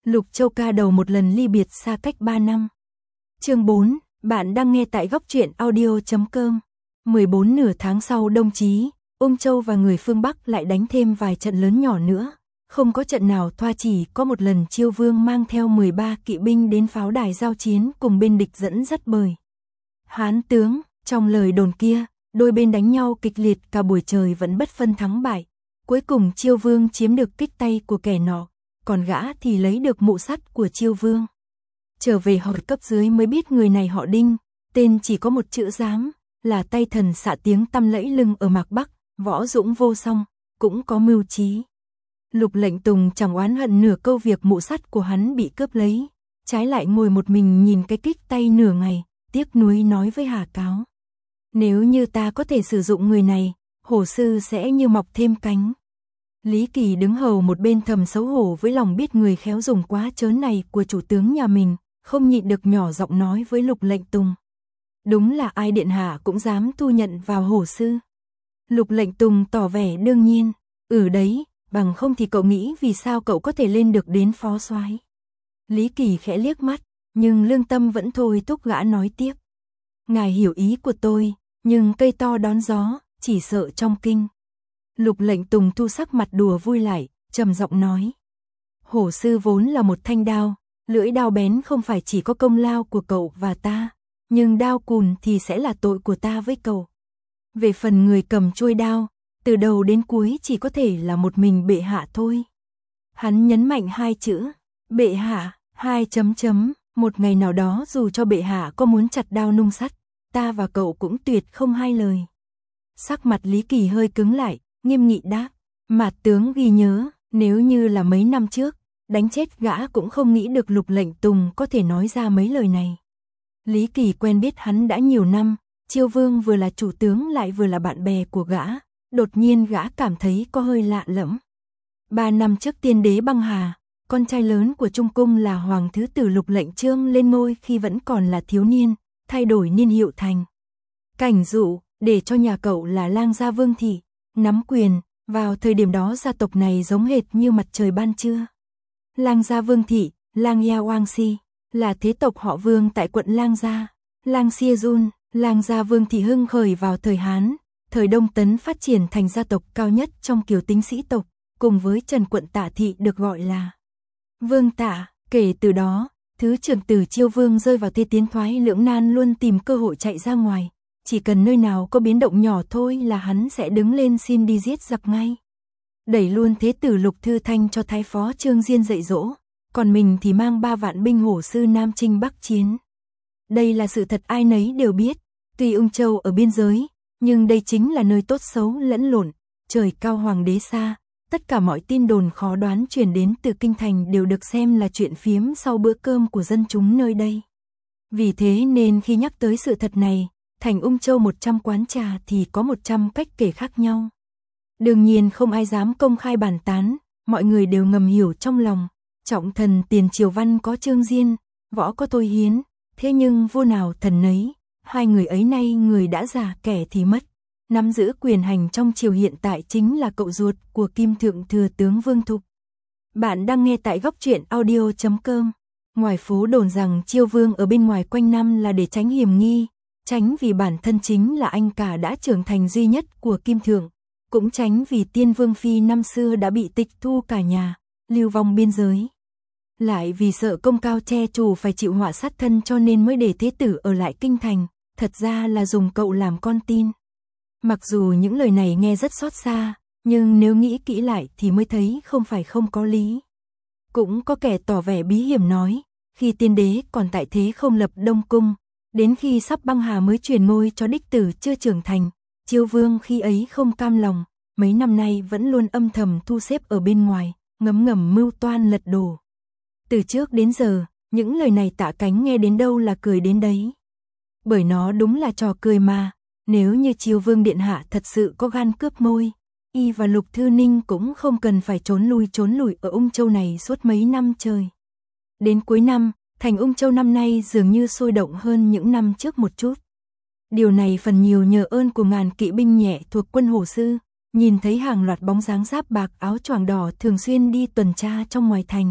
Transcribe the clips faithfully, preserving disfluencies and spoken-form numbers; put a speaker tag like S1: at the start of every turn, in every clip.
S1: Lục Châu ca đầu một lần ly biệt xa cách ba năm. Chương bốn, bạn đang nghe tại góc truyện audio chấm com. mười bốn nửa tháng sau Đông Chí, Ung Châu và người phương Bắc lại đánh thêm vài trận lớn nhỏ nữa. Không có trận nào thoa, chỉ có một lần Chiêu Vương mang theo mười ba kỵ binh đến pháo đài giao chiến cùng bên địch dẫn dắt bời Hán tướng. Trong lời đồn kia, đôi bên đánh nhau kịch liệt cả buổi trời vẫn bất phân thắng bại. Cuối cùng Chiêu Vương chiếm được kích tay của kẻ nọ, còn gã thì lấy được mụ sắt của Chiêu Vương. Trở về hỏi cấp dưới mới biết người này họ Đinh, tên chỉ có một chữ Giám, là tay thần xạ tiếng tăm lẫy lừng ở Mạc Bắc, võ dũng vô song, cũng có mưu trí. Lục Lệnh Tùng chẳng oán hận nửa câu việc mụ sắt của hắn bị cướp lấy, trái lại ngồi một mình nhìn cái kích tay nửa ngày, tiếc nuối nói với Hà Cáo: nếu như ta có thể sử dụng người này, hổ sư sẽ như mọc thêm cánh. Lý Kỳ đứng hầu một bên thầm xấu hổ với lòng biết người khéo dùng quá trớn này của chủ tướng nhà mình, không nhịn được nhỏ giọng nói với Lục Lệnh Tùng: đúng là ai điện hạ cũng dám thu nhận vào hổ sư. Lục Lệnh Tùng tỏ vẻ đương nhiên: ừ đấy, bằng không thì cậu nghĩ vì sao cậu có thể lên được đến phó soái? Lý Kỳ khẽ liếc mắt, nhưng lương tâm vẫn thôi thúc gã nói tiếp: ngài hiểu ý của tôi, nhưng cây to đón gió, chỉ sợ trong kinh. Lục Lệnh Tùng thu sắc mặt đùa vui lại, trầm giọng nói: hổ sư vốn là một thanh đao, lưỡi đao bén không phải chỉ có công lao của cậu và ta, nhưng đao cùn thì sẽ là tội của ta với cậu. Về phần người cầm chuôi đao, từ đầu đến cuối chỉ có thể là một mình bệ hạ thôi. Hắn nhấn mạnh hai chữ, bệ hạ, hai chấm chấm, một ngày nào đó dù cho bệ hạ có muốn chặt đao nung sắt, ta và cậu cũng tuyệt không hai lời. Sắc mặt Lý Kỳ hơi cứng lại, nghiêm nghị đáp: Mạt tướng ghi nhớ, nếu như là mấy năm trước, đánh chết gã cũng không nghĩ được Lục Lệnh Tùng có thể nói ra mấy lời này. Lý Kỳ quen biết hắn đã nhiều năm, Chiêu Vương vừa là chủ tướng lại vừa là bạn bè của gã, đột nhiên gã cảm thấy có hơi lạ lẫm. Ba năm trước tiên đế băng hà, con trai lớn của Trung Cung là Hoàng Thứ Tử Lục Lệnh Chương lên ngôi khi vẫn còn là thiếu niên, thay đổi niên hiệu thành Cảnh Dụ, để cho nhà cậu là Lang gia Vương Thị nắm quyền. Vào thời điểm đó gia tộc này giống hệt như mặt trời ban trưa. Lang gia Vương Thị, Lang Ya Wang Si, là thế tộc họ Vương tại quận Lang Gia. Lang Xia Jun, Lang gia Vương Thị hưng khởi vào thời Hán, thời Đông Tấn phát triển thành gia tộc cao nhất trong kiều tính sĩ tộc, cùng với Trần quận Tạ Thị được gọi là Vương Tạ. Kể từ đó, thứ trưởng tử Chiêu Vương rơi vào thế tiến thoái lưỡng nan, luôn tìm cơ hội chạy ra ngoài. Chỉ cần nơi nào có biến động nhỏ thôi là hắn sẽ đứng lên xin đi giết giặc ngay. Đẩy luôn thế tử Lục Thư Thanh cho thái phó Trương Diên dạy dỗ, còn mình thì mang ba vạn binh hổ sư Nam Chinh Bắc chiến. Đây là sự thật ai nấy đều biết, tuy Ung Châu ở biên giới, nhưng đây chính là nơi tốt xấu lẫn lộn, trời cao hoàng đế xa, tất cả mọi tin đồn khó đoán truyền đến từ kinh thành đều được xem là chuyện phiếm sau bữa cơm của dân chúng nơi đây. Vì thế nên khi nhắc tới sự thật này, thành Ung Châu một trăm quán trà thì có một trăm cách kể khác nhau. Đương nhiên không ai dám công khai bàn tán, mọi người đều ngầm hiểu trong lòng, trọng thần tiền triều văn có Trương Diên, võ có Thôi Hiến, thế nhưng vua nào thần nấy, hai người ấy nay người đã già kẻ thì mất. Nắm giữ quyền hành trong triều hiện tại chính là cậu ruột của Kim Thượng Thừa tướng Vương Thục. Bạn đang nghe tại góc truyện audio chấm com. Ngoài phố đồn rằng Chiêu Vương ở bên ngoài quanh năm là để tránh hiểm nghi, tránh vì bản thân chính là anh cả đã trưởng thành duy nhất của Kim Thượng, cũng tránh vì Tiên Vương Phi năm xưa đã bị tịch thu cả nhà, lưu vong biên giới. Lại vì sợ công cao che chủ phải chịu họa sát thân cho nên mới để thế tử ở lại kinh thành, thật ra là dùng cậu làm con tin. Mặc dù những lời này nghe rất xót xa, nhưng nếu nghĩ kỹ lại thì mới thấy không phải không có lý. Cũng có kẻ tỏ vẻ bí hiểm nói, khi tiên đế còn tại thế không lập Đông Cung, đến khi sắp băng hà mới truyền ngôi cho đích tử chưa trưởng thành, Chiêu Vương khi ấy không cam lòng, mấy năm nay vẫn luôn âm thầm thu xếp ở bên ngoài, ngấm ngầm mưu toan lật đổ. Từ trước đến giờ, những lời này Tạ Cánh nghe đến đâu là cười đến đấy. Bởi nó đúng là trò cười mà, nếu như Chiêu Vương điện hạ thật sự có gan cướp ngôi, y và Lục Thư Ninh cũng không cần phải trốn lui trốn lùi ở Ung Châu này suốt mấy năm trời. Đến cuối năm, thành Ung Châu năm nay dường như sôi động hơn những năm trước một chút. Điều này phần nhiều nhờ ơn của ngàn kỵ binh nhẹ thuộc quân hổ sư, nhìn thấy hàng loạt bóng dáng giáp bạc áo choàng đỏ thường xuyên đi tuần tra trong ngoài thành,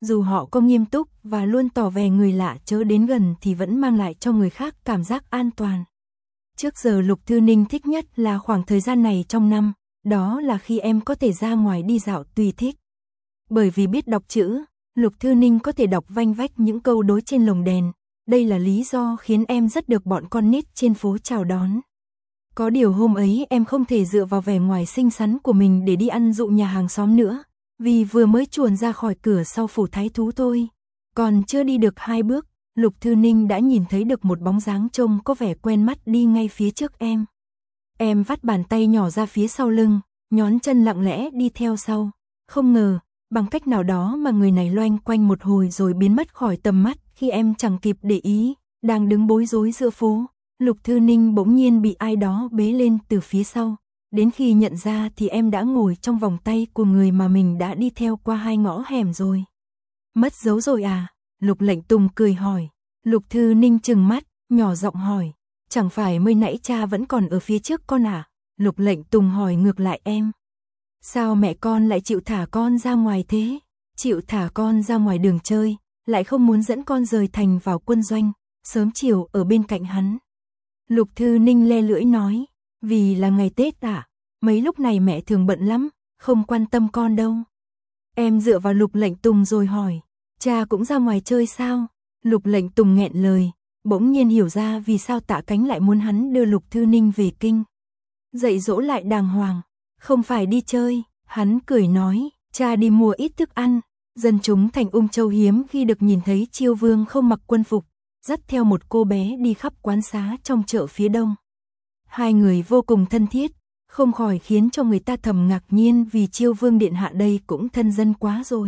S1: dù họ có nghiêm túc và luôn tỏ vẻ người lạ chớ đến gần thì vẫn mang lại cho người khác cảm giác an toàn. Trước giờ Lục Thư Ninh thích nhất là khoảng thời gian này trong năm, đó là khi em có thể ra ngoài đi dạo tùy thích. Bởi vì biết đọc chữ, Lục Thư Ninh có thể đọc vanh vách những câu đối trên lồng đèn, đây là lý do khiến em rất được bọn con nít trên phố chào đón. Có điều hôm ấy em không thể dựa vào vẻ ngoài xinh xắn của mình để đi ăn dụ nhà hàng xóm nữa, vì vừa mới chuồn ra khỏi cửa sau phủ thái thú thôi. Còn chưa đi được hai bước, Lục Thư Ninh đã nhìn thấy được một bóng dáng trông có vẻ quen mắt đi ngay phía trước em. Em vắt bàn tay nhỏ ra phía sau lưng, nhón chân lặng lẽ đi theo sau. Không ngờ, bằng cách nào đó mà người này loanh quanh một hồi rồi biến mất khỏi tầm mắt khi em chẳng kịp để ý, đang đứng bối rối giữa phố. Lục Thư Ninh bỗng nhiên bị ai đó bế lên từ phía sau. Đến khi nhận ra thì em đã ngồi trong vòng tay của người mà mình đã đi theo qua hai ngõ hẻm rồi. Mất dấu rồi à? Lục Lệnh Tùng cười hỏi. Lục Thư Ninh trừng mắt, nhỏ giọng hỏi. Chẳng phải mới nãy cha vẫn còn ở phía trước con à? Lục Lệnh Tùng hỏi ngược lại em. Sao mẹ con lại chịu thả con ra ngoài thế? Chịu thả con ra ngoài đường chơi, lại không muốn dẫn con rời thành vào quân doanh, sớm chiều ở bên cạnh hắn. Lục Thư Ninh le lưỡi nói. Vì là ngày Tết à? Mấy lúc này mẹ thường bận lắm, không quan tâm con đâu. Em dựa vào Lục Lệnh Tùng rồi hỏi. Cha cũng ra ngoài chơi sao? Lục Lệnh Tùng nghẹn lời, bỗng nhiên hiểu ra vì sao Tạ Cánh lại muốn hắn đưa Lục Thư Ninh về kinh. Dạy dỗ lại đàng hoàng, không phải đi chơi, hắn cười nói, cha đi mua ít thức ăn. Dân chúng thành Ung Châu hiếm khi được nhìn thấy Chiêu Vương không mặc quân phục, dắt theo một cô bé đi khắp quán xá trong chợ phía đông. Hai người vô cùng thân thiết, không khỏi khiến cho người ta thầm ngạc nhiên vì Chiêu Vương điện hạ đây cũng thân dân quá rồi.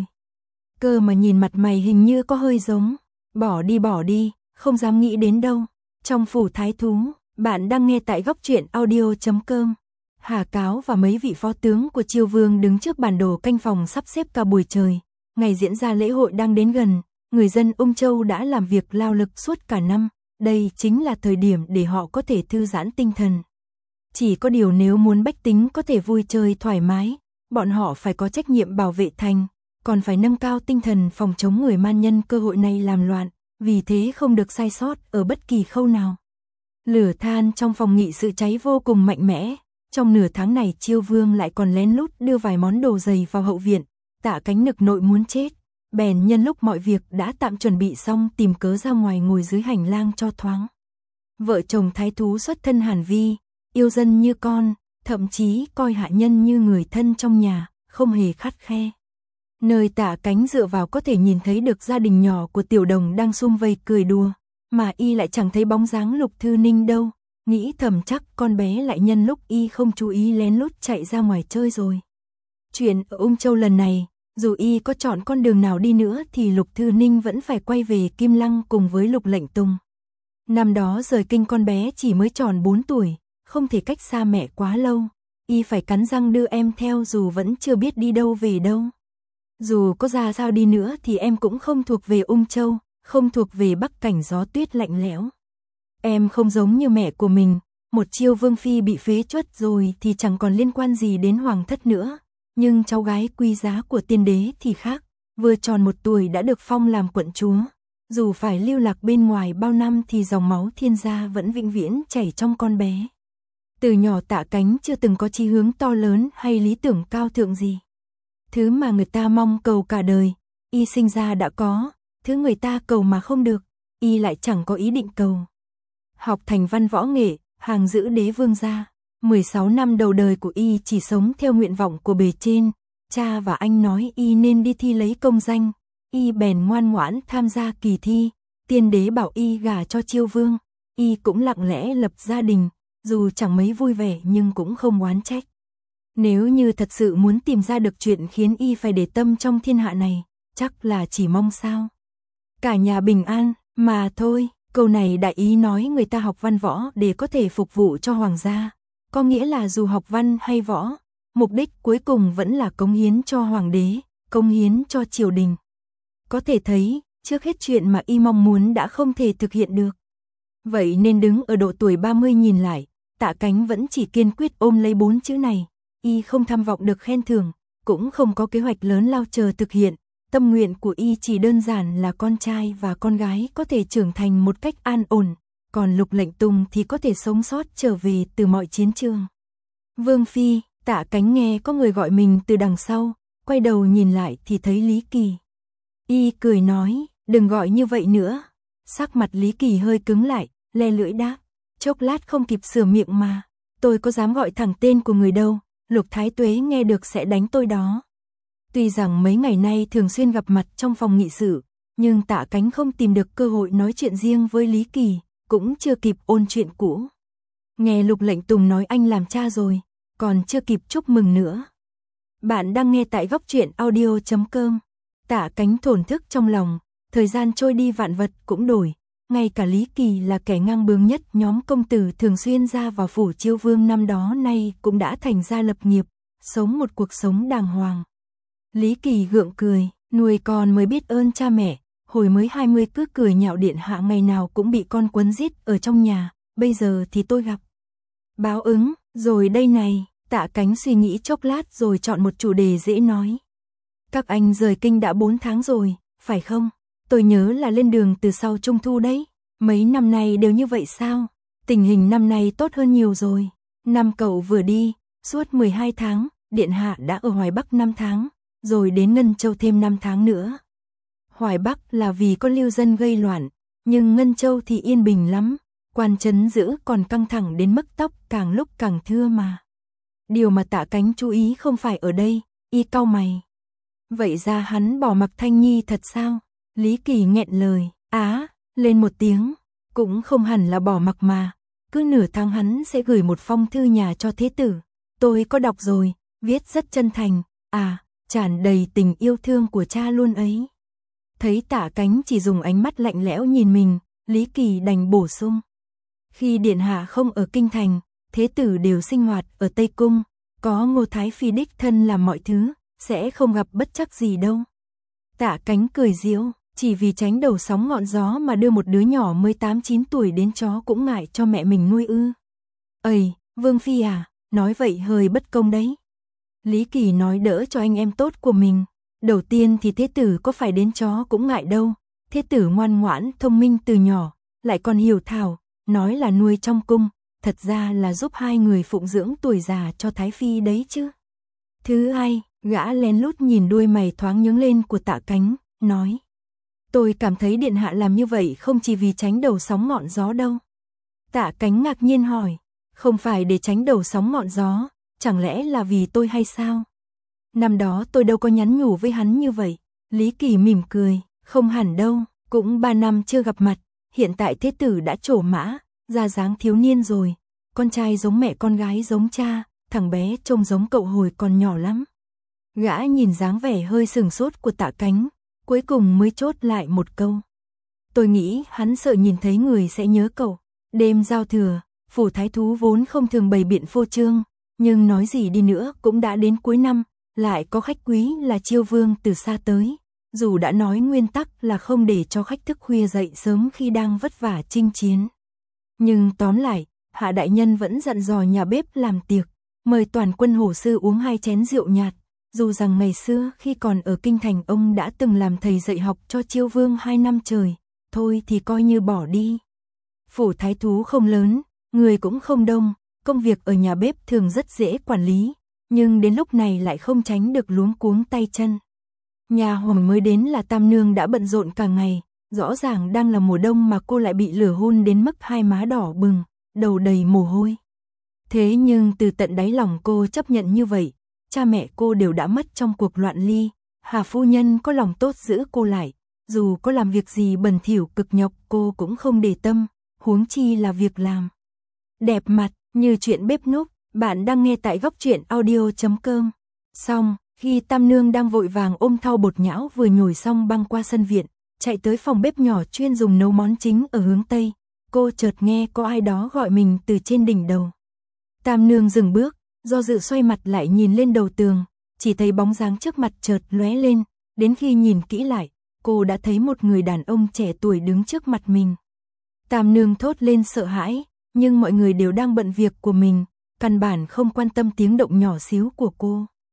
S1: Cơ mà nhìn mặt mày hình như có hơi giống, bỏ đi bỏ đi, không dám nghĩ đến đâu. Trong phủ thái thú, bạn đang nghe tại góc truyện audio chấm com. Hà Cáo và mấy vị phó tướng của Chiêu Vương đứng trước bản đồ canh phòng sắp xếp cả buổi trời. Ngày diễn ra lễ hội đang đến gần, người dân Ung Châu đã làm việc lao lực suốt cả năm. Đây chính là thời điểm để họ có thể thư giãn tinh thần. Chỉ có điều nếu muốn bách tính có thể vui chơi thoải mái, bọn họ phải có trách nhiệm bảo vệ thành, còn phải nâng cao tinh thần phòng chống người man nhân cơ hội này làm loạn, vì thế không được sai sót ở bất kỳ khâu nào. Lửa than trong phòng nghị sự cháy vô cùng mạnh mẽ, trong nửa tháng này Chiêu Vương lại còn lén lút đưa vài món đồ giày vào hậu viện. Tạ Cánh nực nội muốn chết, bèn nhân lúc mọi việc đã tạm chuẩn bị xong tìm cớ ra ngoài ngồi dưới hành lang cho thoáng. Vợ chồng thái thú xuất thân Hàn Vi, yêu dân như con, thậm chí coi hạ nhân như người thân trong nhà, không hề khắt khe. Nơi Tạ Cánh dựa vào có thể nhìn thấy được gia đình nhỏ của Tiểu Đồng đang sum vây cười đùa, mà y lại chẳng thấy bóng dáng Lục Thư Ninh đâu, nghĩ thầm chắc con bé lại nhân lúc y không chú ý lén lút chạy ra ngoài chơi rồi. Chuyện ở Ung Châu lần này, dù y có chọn con đường nào đi nữa thì Lục Thư Ninh vẫn phải quay về Kim Lăng cùng với Lục Lệnh Tùng. Năm đó rời kinh con bé chỉ mới tròn bốn tuổi, không thể cách xa mẹ quá lâu, y phải cắn răng đưa em theo dù vẫn chưa biết đi đâu về đâu. Dù có ra sao đi nữa thì em cũng không thuộc về Ung Châu, không thuộc về Bắc Cảnh gió tuyết lạnh lẽo. Em không giống như mẹ của mình, một Chiêu Vương phi bị phế truất rồi thì chẳng còn liên quan gì đến hoàng thất nữa. Nhưng cháu gái quý giá của tiên đế thì khác, vừa tròn một tuổi đã được phong làm quận chúa. Dù phải lưu lạc bên ngoài bao năm thì dòng máu thiên gia vẫn vĩnh viễn chảy trong con bé. Từ nhỏ Tạ Cánh chưa từng có chí hướng to lớn hay lý tưởng cao thượng gì. Thứ mà người ta mong cầu cả đời, y sinh ra đã có, thứ người ta cầu mà không được, y lại chẳng có ý định cầu. Học thành văn võ nghệ, hàng giữ đế vương gia. mười sáu năm đầu đời của y chỉ sống theo nguyện vọng của bề trên, cha và anh nói y nên đi thi lấy công danh, y bèn ngoan ngoãn tham gia kỳ thi, tiên đế bảo y gả cho Chiêu Vương, y cũng lặng lẽ lập gia đình, dù chẳng mấy vui vẻ nhưng cũng không oán trách. Nếu như thật sự muốn tìm ra được chuyện khiến y phải để tâm trong thiên hạ này, chắc là chỉ mong sao cả nhà bình an, mà thôi. Câu này đại ý nói người ta học văn võ để có thể phục vụ cho hoàng gia. Có nghĩa là dù học văn hay võ, mục đích cuối cùng vẫn là cống hiến cho hoàng đế, cống hiến cho triều đình. Có thể thấy, trước hết chuyện mà y mong muốn đã không thể thực hiện được. Vậy nên đứng ở độ tuổi ba mươi nhìn lại, Tạ Cánh vẫn chỉ kiên quyết ôm lấy bốn chữ này. Y không tham vọng được khen thưởng, cũng không có kế hoạch lớn lao chờ thực hiện, Tâm nguyện của y chỉ đơn giản là con trai và con gái có thể trưởng thành một cách an ổn, còn Lục Lệnh Tùng thì có thể sống sót trở về từ mọi chiến trường. Vương Phi, Tạ Cánh nghe có người gọi mình từ đằng sau, quay đầu nhìn lại thì thấy Lý Kỳ. Y cười nói, đừng gọi như vậy nữa. Sắc mặt Lý Kỳ hơi cứng lại, le lưỡi đáp, chốc lát không kịp sửa miệng mà, tôi có dám gọi thẳng tên của người đâu, Lục Thái Tuế nghe được sẽ đánh tôi đó. Tuy rằng mấy ngày nay thường xuyên gặp mặt trong phòng nghị sự, nhưng Tạ Cánh không tìm được cơ hội nói chuyện riêng với Lý Kỳ, cũng chưa kịp ôn chuyện cũ. Nghe Lục Lệnh Tùng nói anh làm cha rồi, còn chưa kịp chúc mừng nữa. Bạn đang nghe tại góc truyện audio chấm com. Tạ Cánh thổn thức trong lòng, thời gian trôi đi vạn vật cũng đổi, ngay cả Lý Kỳ là kẻ ngang bướng nhất nhóm công tử thường xuyên ra vào phủ Chiêu Vương năm đó nay cũng đã thành ra lập nghiệp, sống một cuộc sống đàng hoàng. Lý Kỳ gượng cười, nuôi con mới biết ơn cha mẹ, hồi mới hai mươi cứ cười nhạo điện hạ ngày nào cũng bị con quấn rít ở trong nhà, bây giờ thì tôi gặp báo ứng, rồi đây này. Tạ Cánh suy nghĩ chốc lát rồi chọn một chủ đề dễ nói. Các anh rời kinh đã bốn tháng rồi, phải không? Tôi nhớ là lên đường từ sau Trung Thu đấy. Mấy năm nay đều như vậy sao? Tình hình năm nay tốt hơn nhiều rồi. Năm cậu vừa đi, suốt mười hai tháng, điện hạ đã ở Hoài Bắc năm tháng, rồi đến Ngân Châu thêm năm tháng nữa. Hoài Bắc là vì có lưu dân gây loạn, nhưng Ngân Châu thì yên bình lắm, quan trấn giữ còn căng thẳng đến mức tóc càng lúc càng thưa mà. Điều mà Tạ Cánh chú ý không phải ở đây, y cau mày. Vậy ra hắn bỏ mặc Thanh Nhi thật sao? Lý Kỳ nghẹn lời, á, lên một tiếng, cũng không hẳn là bỏ mặc mà, cứ nửa tháng hắn sẽ gửi một phong thư nhà cho thế tử. Tôi có đọc rồi, viết rất chân thành, à, tràn đầy tình yêu thương của cha luôn ấy. Thấy Tạ Cánh chỉ dùng ánh mắt lạnh lẽo nhìn mình, Lý Kỳ đành bổ sung. Khi điện hạ không ở kinh thành, thế tử đều sinh hoạt ở Tây Cung, có Ngô Thái Phi đích thân làm mọi thứ, sẽ không gặp bất trắc gì đâu. Tạ Cánh cười giễu, chỉ vì tránh đầu sóng ngọn gió mà đưa một đứa nhỏ mới tám chín tuổi đến chó cũng ngại cho mẹ mình nuôi ư. Ây, Vương Phi à, nói vậy hơi bất công đấy. Lý Kỳ nói đỡ cho anh em tốt của mình. Đầu tiên thì thế tử có phải đến chó cũng ngại đâu. Thế tử ngoan ngoãn, thông minh từ nhỏ, lại còn hiểu thảo, nói là nuôi trong cung, thật ra là giúp hai người phụng dưỡng tuổi già cho Thái Phi đấy chứ. Thứ hai, gã lén lút nhìn đuôi mày thoáng nhướng lên của Tạ Cánh, nói. Tôi cảm thấy điện hạ làm như vậy không chỉ vì tránh đầu sóng ngọn gió đâu. Tạ Cánh ngạc nhiên hỏi, không phải để tránh đầu sóng ngọn gió, chẳng lẽ là vì tôi hay sao? Năm đó tôi đâu có nhắn nhủ với hắn như vậy. Lý Kỳ mỉm cười, không hẳn đâu, cũng ba năm chưa gặp mặt, hiện tại thế tử đã trổ mã, ra dáng thiếu niên rồi, con trai giống mẹ con gái giống cha, thằng bé trông giống cậu hồi còn nhỏ lắm. Gã nhìn dáng vẻ hơi sừng sốt của Tạ Cánh, cuối cùng mới chốt lại một câu. Tôi nghĩ hắn sợ nhìn thấy người sẽ nhớ cậu. Đêm giao thừa, phủ thái thú vốn không thường bày biện phô trương, nhưng nói gì đi nữa cũng đã đến cuối năm, lại có khách quý là Chiêu Vương từ xa tới. Dù đã nói nguyên tắc là không để cho khách thức khuya dậy sớm khi đang vất vả chinh chiến. Nhưng tóm lại, Hạ đại nhân vẫn dặn dò nhà bếp làm tiệc, mời toàn quân hổ sư uống hai chén rượu nhạt. Dù rằng ngày xưa khi còn ở kinh thành ông đã từng làm thầy dạy học cho Chiêu Vương hai năm trời, thôi thì coi như bỏ đi. Phủ thái thú không lớn, người cũng không đông, công việc ở nhà bếp thường rất dễ quản lý, nhưng đến lúc này lại không tránh được luống cuống tay chân. Nhà hoàng mới đến là Tam Nương đã bận rộn cả ngày, rõ ràng đang là mùa đông mà cô lại bị lửa hun đến mức hai má đỏ bừng, đầu đầy mồ hôi. Thế nhưng từ tận đáy lòng cô chấp nhận như vậy, cha mẹ cô đều đã mất trong cuộc loạn ly, Hà phu nhân có lòng tốt giữ cô lại, dù có làm việc gì bẩn thỉu cực nhọc cô cũng không để tâm, huống chi là việc làm đẹp mặt như chuyện bếp núc. Bạn đang nghe tại góc truyện audio chấm com. Xong, khi Tam Nương đang vội vàng ôm thau bột nhão vừa nhồi xong băng qua sân viện, chạy tới phòng bếp nhỏ chuyên dùng nấu món chính ở hướng Tây, cô chợt nghe có ai đó gọi mình từ trên đỉnh đầu. Tam Nương dừng bước, do dự xoay mặt lại nhìn lên đầu tường, chỉ thấy bóng dáng trước mặt chợt lóe lên, đến khi nhìn kỹ lại, cô đã thấy một người đàn ông trẻ tuổi đứng trước mặt mình. Tam Nương thốt lên sợ hãi, nhưng mọi người đều đang bận việc của mình, căn bản không quan tâm tiếng động nhỏ xíu của cô.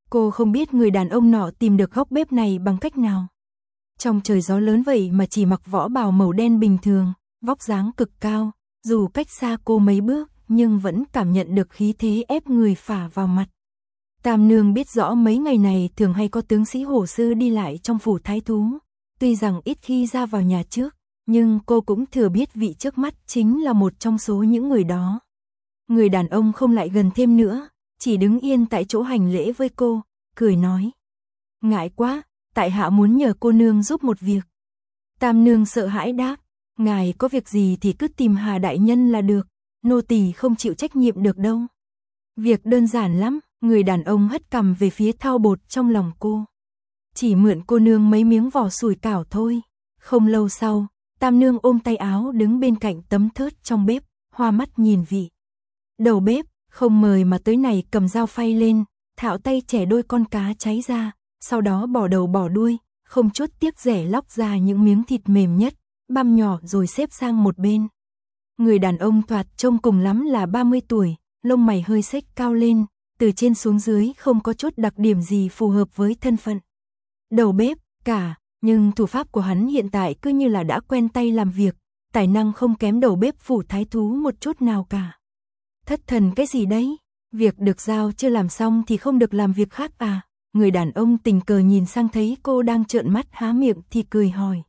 S1: Cô không biết người đàn ông nọ tìm được góc bếp này bằng cách nào. Trong trời gió lớn vậy mà chỉ mặc võ bào màu đen bình thường, vóc dáng cực cao, dù cách xa cô mấy bước nhưng vẫn cảm nhận được khí thế ép người phả vào mặt. Tam nương biết rõ mấy ngày này thường hay có tướng sĩ hổ sư đi lại trong phủ thái thú, tuy rằng ít khi ra vào nhà trước, nhưng cô cũng thừa biết vị trước mắt chính là một trong số những người đó. Người đàn ông không lại gần thêm nữa, chỉ đứng yên tại chỗ hành lễ với cô, cười nói. Ngại quá, tại hạ muốn nhờ cô nương giúp một việc. Tam nương sợ hãi đáp, ngài có việc gì thì cứ tìm Hà đại nhân là được, nô tỳ không chịu trách nhiệm được đâu. Việc đơn giản lắm, người đàn ông hất cằm về phía thau bột trong lòng cô. Chỉ mượn cô nương mấy miếng vỏ sủi cảo thôi. Không lâu sau, Tam nương ôm tay áo đứng bên cạnh tấm thớt trong bếp, hoa mắt nhìn vị đầu bếp, không mời mà tới này cầm dao phay lên, thạo tay chẻ đôi con cá cháy ra, sau đó bỏ đầu bỏ đuôi, không chút tiếc rẻ lóc ra những miếng thịt mềm nhất, băm nhỏ rồi xếp sang một bên. Người đàn ông thoạt trông cùng lắm là ba mươi tuổi, lông mày hơi xếch cao lên, từ trên xuống dưới không có chút đặc điểm gì phù hợp với thân phận đầu bếp cả, nhưng thủ pháp của hắn hiện tại cứ như là đã quen tay làm việc, tài năng không kém đầu bếp phủ thái thú một chút nào cả. Thất thần cái gì đấy, việc được giao chưa làm xong thì không được làm việc khác à? Người đàn ông tình cờ nhìn sang thấy cô đang trợn mắt há miệng thì cười hỏi.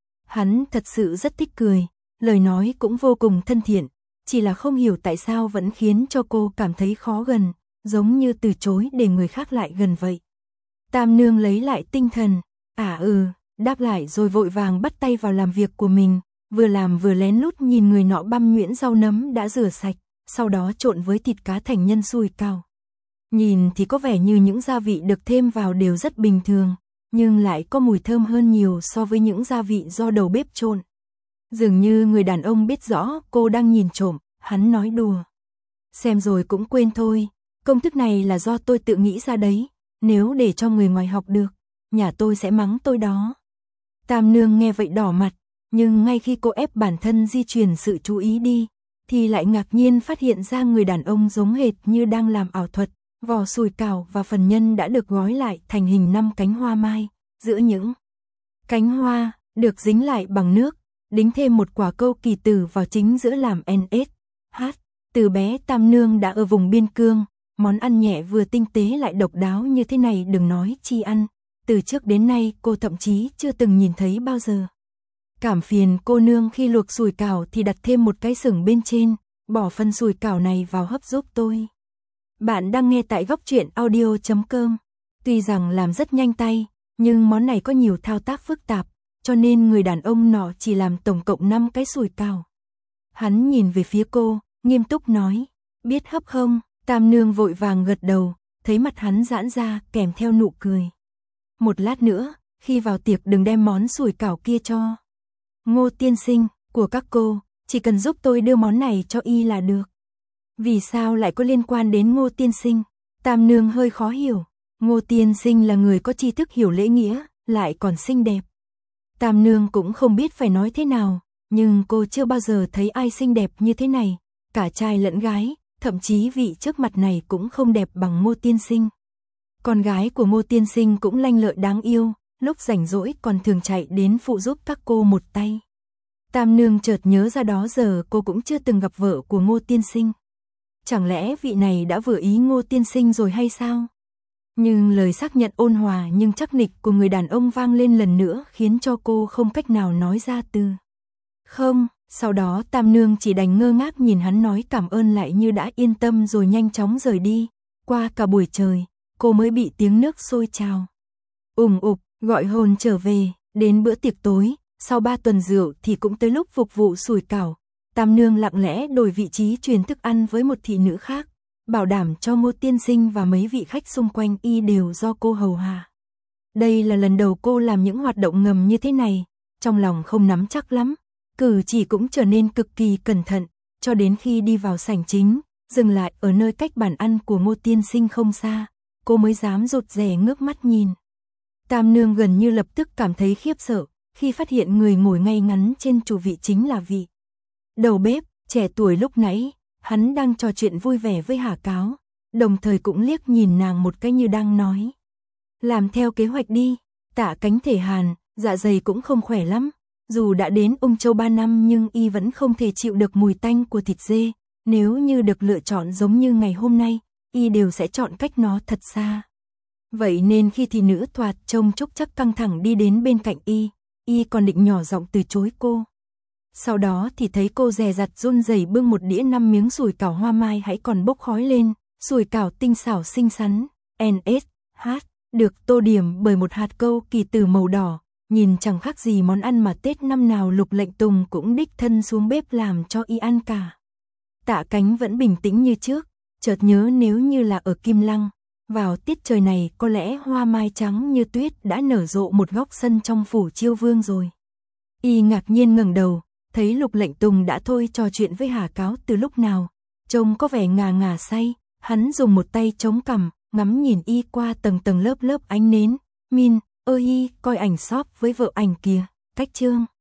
S1: Hắn thật sự rất thích cười, lời nói cũng vô cùng thân thiện, chỉ là không hiểu tại sao vẫn khiến cho cô cảm thấy khó gần, giống như từ chối để người khác lại gần vậy. Tam nương lấy lại tinh thần, à ừ, đáp lại rồi vội vàng bắt tay vào làm việc của mình, vừa làm vừa lén lút nhìn người nọ băm nhuyễn rau nấm đã rửa sạch, sau đó trộn với thịt cá thành nhân sùi cảo. Nhìn thì có vẻ như những gia vị được thêm vào đều rất bình thường, nhưng lại có mùi thơm hơn nhiều so với những gia vị do đầu bếp trộn. Dường như người đàn ông biết rõ cô đang nhìn trộm, hắn nói đùa. Xem rồi cũng quên thôi, công thức này là do tôi tự nghĩ ra đấy, nếu để cho người ngoài học được, nhà tôi sẽ mắng tôi đó. Tam nương nghe vậy đỏ mặt, nhưng ngay khi cô ép bản thân di chuyển sự chú ý đi, thì lại ngạc nhiên phát hiện ra người đàn ông giống hệt như đang làm ảo thuật. Vỏ sùi cảo và phần nhân đã được gói lại thành hình năm cánh hoa mai, giữa những cánh hoa được dính lại bằng nước, đính thêm một quả câu kỳ tử vào chính giữa làm en ét. Hát, từ bé Tam nương đã ở vùng biên cương, món ăn nhẹ vừa tinh tế lại độc đáo như thế này đừng nói chi ăn, từ trước đến nay cô thậm chí chưa từng nhìn thấy bao giờ. Cảm phiền cô nương khi luộc sùi cảo thì đặt thêm một cái sừng bên trên, bỏ phần sùi cảo này vào hấp giúp tôi. Bạn đang nghe tại góc truyện audio chấm com. Tuy rằng làm rất nhanh tay, nhưng món này có nhiều thao tác phức tạp, cho nên người đàn ông nọ chỉ làm tổng cộng năm cái sùi cảo. Hắn nhìn về phía cô, nghiêm túc nói, biết hấp không? Tam nương vội vàng gật đầu, thấy mặt hắn giãn ra kèm theo nụ cười. Một lát nữa, khi vào tiệc đừng đem món sùi cảo kia cho Ngô tiên sinh của các cô, chỉ cần giúp tôi đưa món này cho y là được. Vì sao lại có liên quan đến Ngô tiên sinh? Tam nương hơi khó hiểu. Ngô tiên sinh là người có tri thức hiểu lễ nghĩa, lại còn xinh đẹp. Tam nương cũng không biết phải nói thế nào, nhưng cô chưa bao giờ thấy ai xinh đẹp như thế này, cả trai lẫn gái, thậm chí vị trước mặt này cũng không đẹp bằng Ngô tiên sinh. Con gái của Ngô tiên sinh cũng lanh lợi đáng yêu, lúc rảnh rỗi còn thường chạy đến phụ giúp các cô một tay. Tam nương chợt nhớ ra đó giờ cô cũng chưa từng gặp vợ của Ngô tiên sinh. Chẳng lẽ vị này đã vừa ý Ngô tiên sinh rồi hay sao? Nhưng lời xác nhận ôn hòa nhưng chắc nịch của người đàn ông vang lên lần nữa khiến cho cô không cách nào nói ra từ không. Sau đó Tam nương chỉ đành ngơ ngác nhìn hắn nói cảm ơn lại như đã yên tâm rồi nhanh chóng rời đi. Qua cả buổi trời, cô mới bị tiếng nước sôi trào ùng ục gọi hồn trở về. Đến bữa tiệc tối, sau ba tuần rượu thì cũng tới lúc phục vụ sủi cảo. Tam nương lặng lẽ đổi vị trí truyền thức ăn với một thị nữ khác, bảo đảm cho Ngô tiên sinh và mấy vị khách xung quanh y đều do cô hầu hạ. Đây là lần đầu cô làm những hoạt động ngầm như thế này, trong lòng không nắm chắc lắm, cử chỉ cũng trở nên cực kỳ cẩn thận, cho đến khi đi vào sảnh chính, dừng lại ở nơi cách bàn ăn của Ngô tiên sinh không xa, cô mới dám rụt rè ngước mắt nhìn. Tam nương gần như lập tức cảm thấy khiếp sợ, khi phát hiện người ngồi ngay ngắn trên chủ vị chính là vị đầu bếp trẻ tuổi lúc nãy, hắn đang trò chuyện vui vẻ với Hà Cáo, đồng thời cũng liếc nhìn nàng một cái như đang nói. Làm theo kế hoạch đi. Tạ Cánh thể hàn, dạ dày cũng không khỏe lắm. Dù đã đến Ung Châu ba năm nhưng y vẫn không thể chịu được mùi tanh của thịt dê. Nếu như được lựa chọn giống như ngày hôm nay, y đều sẽ chọn cách nó thật xa. Vậy nên khi thị nữ Thoạt trông Trúc Trắc căng thẳng đi đến bên cạnh y, y còn định nhỏ giọng từ chối cô. Sau đó thì thấy cô dè dặt run rẩy bưng một đĩa năm miếng sủi cảo hoa mai hãy còn bốc khói lên, sủi cảo tinh xảo xinh xắn, en ét hát, được tô điểm bởi một hạt câu kỳ tử màu đỏ, nhìn chẳng khác gì món ăn mà Tết năm nào Lục Lệnh Tùng cũng đích thân xuống bếp làm cho y ăn cả. Tạ Cánh vẫn bình tĩnh như trước, chợt nhớ nếu như là ở Kim Lăng, vào tiết trời này có lẽ hoa mai trắng như tuyết đã nở rộ một góc sân trong phủ Chiêu Vương rồi. Y ngạc nhiên ngẩng đầu, thấy Lục Lệnh Tùng đã thôi trò chuyện với Hà Cáo từ lúc nào, trông có vẻ ngà ngà say, hắn dùng một tay chống cằm, ngắm nhìn y qua tầng tầng lớp lớp ánh nến, min, ơ hi, coi ảnh shop với vợ ảnh kìa, cách chương.